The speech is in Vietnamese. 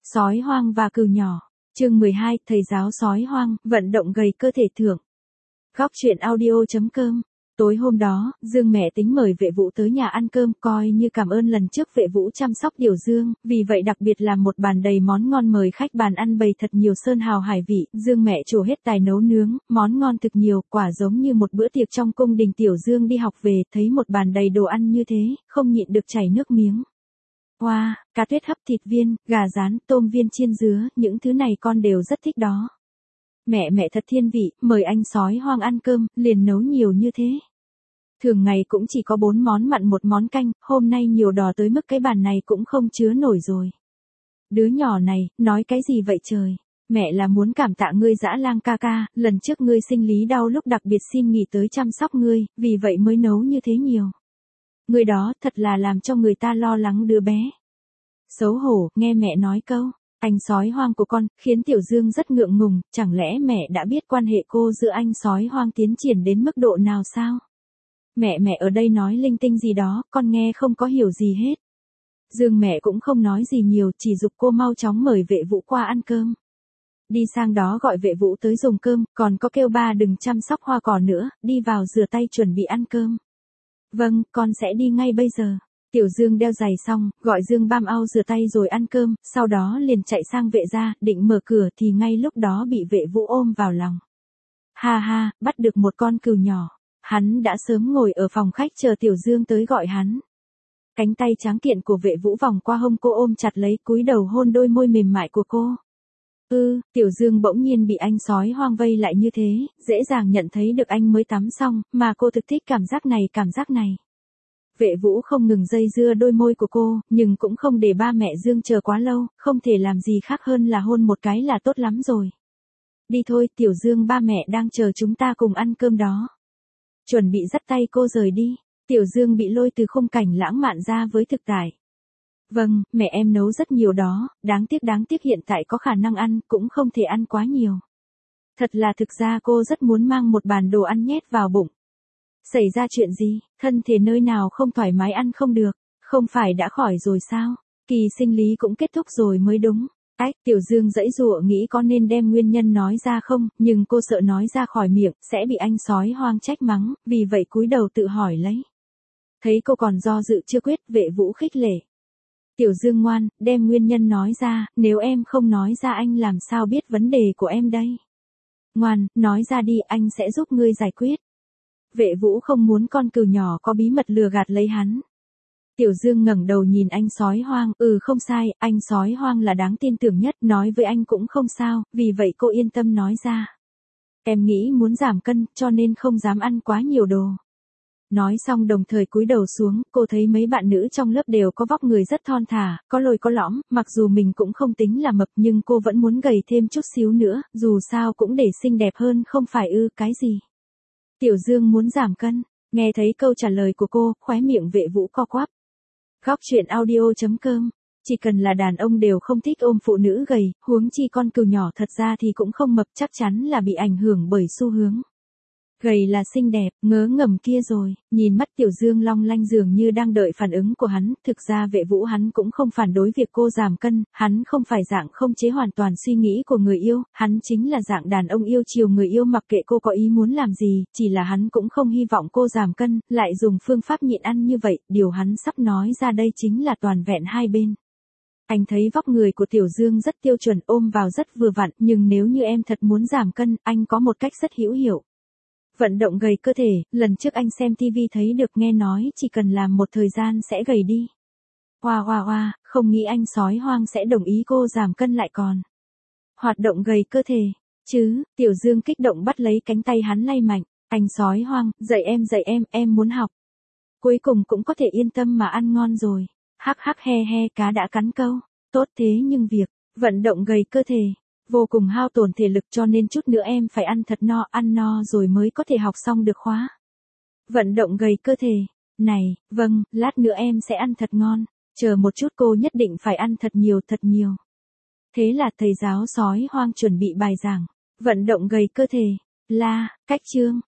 Sói hoang và cừu nhỏ. Chương 12, thầy giáo sói hoang, vận động gầy cơ thể thưởng. Góc truyện audio.com. Tối hôm đó, Dương mẹ tính mời vệ vũ tới nhà ăn cơm, coi như cảm ơn lần trước vệ vũ chăm sóc điều Dương, vì vậy đặc biệt làm một bàn đầy món ngon mời khách, bàn ăn bày thật nhiều sơn hào hải vị, Dương mẹ trổ hết tài nấu nướng, món ngon thực nhiều, quả giống như một bữa tiệc trong cung đình. Tiểu Dương đi học về, thấy một bàn đầy đồ ăn như thế, không nhịn được chảy nước miếng. Wow, cá tuyết hấp, thịt viên, gà rán, tôm viên chiên dứa, những thứ này con đều rất thích đó. Mẹ thật thiên vị, mời anh sói hoang ăn cơm, liền nấu nhiều như thế. Thường ngày cũng chỉ có 4 món mặn 1 món canh, hôm nay nhiều đò tới mức cái bàn này cũng không chứa nổi rồi. Đứa nhỏ này, nói cái gì vậy trời? Mẹ là muốn cảm tạ ngươi Dã Lang ca ca, lần trước ngươi sinh lý đau lúc đặc biệt xin nghỉ tới chăm sóc ngươi, vì vậy mới nấu như thế nhiều. Người đó thật là làm cho người ta lo lắng đứa bé. Xấu hổ, nghe mẹ nói câu, anh sói hoang của con, khiến Tiểu Dương rất ngượng ngùng, chẳng lẽ mẹ đã biết quan hệ cô giữa anh sói hoang tiến triển đến mức độ nào sao? Mẹ ở đây nói linh tinh gì đó, con nghe không có hiểu gì hết. Dương mẹ cũng không nói gì nhiều, chỉ giục cô mau chóng mời vệ vũ qua ăn cơm. Đi sang đó gọi vệ vũ tới dùng cơm, còn có kêu ba đừng chăm sóc hoa cỏ nữa, đi vào rửa tay chuẩn bị ăn cơm. Vâng, con sẽ đi ngay bây giờ. Tiểu Dương đeo giày xong, gọi Dương Bam Ao rửa tay rồi ăn cơm, sau đó liền chạy sang vệ gia, định mở cửa thì ngay lúc đó bị vệ vũ ôm vào lòng. Ha ha, bắt được một con cừu nhỏ. Hắn đã sớm ngồi ở phòng khách chờ Tiểu Dương tới gọi hắn. Cánh tay tráng kiện của vệ vũ vòng qua hông cô ôm chặt lấy, cúi đầu hôn đôi môi mềm mại của cô. Tiểu Dương bỗng nhiên bị anh sói hoang vây lại như thế, dễ dàng nhận thấy được anh mới tắm xong, mà cô thực thích cảm giác này. Vệ vũ không ngừng dây dưa đôi môi của cô, nhưng cũng không để ba mẹ Dương chờ quá lâu, không thể làm gì khác hơn là hôn một cái là tốt lắm rồi. Đi thôi, Tiểu Dương, ba mẹ đang chờ chúng ta cùng ăn cơm đó. Chuẩn bị dắt tay cô rời đi, Tiểu Dương bị lôi từ khung cảnh lãng mạn ra với thực tại. Vâng, mẹ em nấu rất nhiều đó, đáng tiếc hiện tại có khả năng ăn, cũng không thể ăn quá nhiều. Thật là thực ra cô rất muốn mang một bàn đồ ăn nhét vào bụng. Xảy ra chuyện gì, thân thể nơi nào không thoải mái ăn không được, không phải đã khỏi rồi sao, kỳ sinh lý cũng kết thúc rồi mới đúng. Tiểu Dương giãy giụa nghĩ có nên đem nguyên nhân nói ra không, nhưng cô sợ nói ra khỏi miệng, sẽ bị anh sói hoang trách mắng, vì vậy cúi đầu tự hỏi lấy. Thấy cô còn do dự chưa quyết, vệ vũ khích lệ. Tiểu Dương ngoan, đem nguyên nhân nói ra, nếu em không nói ra anh làm sao biết vấn đề của em đây. Ngoan, nói ra đi, anh sẽ giúp ngươi giải quyết. Vệ vũ không muốn con cừu nhỏ có bí mật lừa gạt lấy hắn. Tiểu Dương ngẩng đầu nhìn anh sói hoang, không sai, anh sói hoang là đáng tin tưởng nhất, nói với anh cũng không sao, vì vậy cô yên tâm nói ra. Em nghĩ muốn giảm cân, cho nên không dám ăn quá nhiều đồ. Nói xong đồng thời cúi đầu xuống, cô thấy mấy bạn nữ trong lớp đều có vóc người rất thon thả, có lồi có lõm, mặc dù mình cũng không tính là mập nhưng cô vẫn muốn gầy thêm chút xíu nữa, dù sao cũng để xinh đẹp hơn không phải cái gì. Tiểu Dương muốn giảm cân, nghe thấy câu trả lời của cô, khóe miệng vệ vũ co quắp. Góc truyện audio.com, chỉ cần là đàn ông đều không thích ôm phụ nữ gầy, huống chi con cừu nhỏ thật ra thì cũng không mập, chắc chắn là bị ảnh hưởng bởi xu hướng. Gầy là xinh đẹp, ngớ ngẩn kia rồi, nhìn mắt Tiểu Dương long lanh dường như đang đợi phản ứng của hắn, thực ra vệ vũ hắn cũng không phản đối việc cô giảm cân, hắn không phải dạng không chế hoàn toàn suy nghĩ của người yêu, hắn chính là dạng đàn ông yêu chiều người yêu mặc kệ cô có ý muốn làm gì, chỉ là hắn cũng không hy vọng cô giảm cân, lại dùng phương pháp nhịn ăn như vậy, điều hắn sắp nói ra đây chính là toàn vẹn hai bên. Anh thấy vóc người của Tiểu Dương rất tiêu chuẩn, ôm vào rất vừa vặn, nhưng nếu như em thật muốn giảm cân, anh có một cách rất hữu hiệu. Vận động gầy cơ thể, lần trước anh xem TV thấy được, nghe nói chỉ cần làm một thời gian sẽ gầy đi. Wow, không nghĩ anh sói hoang sẽ đồng ý cô giảm cân lại còn. Hoạt động gầy cơ thể, chứ, Tiểu Dương kích động bắt lấy cánh tay hắn lay mạnh, anh sói hoang, dạy em muốn học. Cuối cùng cũng có thể yên tâm mà ăn ngon rồi. Hắc he, cá đã cắn câu, tốt thế nhưng việc, vận động gầy cơ thể. Vô cùng hao tổn thể lực cho nên chút nữa em phải ăn thật no, ăn no rồi mới có thể học xong được khóa. Vận động gầy cơ thể. Này, vâng, lát nữa em sẽ ăn thật ngon. Chờ một chút, cô nhất định phải ăn thật nhiều. Thế là thầy giáo sói hoang chuẩn bị bài giảng. Vận động gầy cơ thể. Cách chương.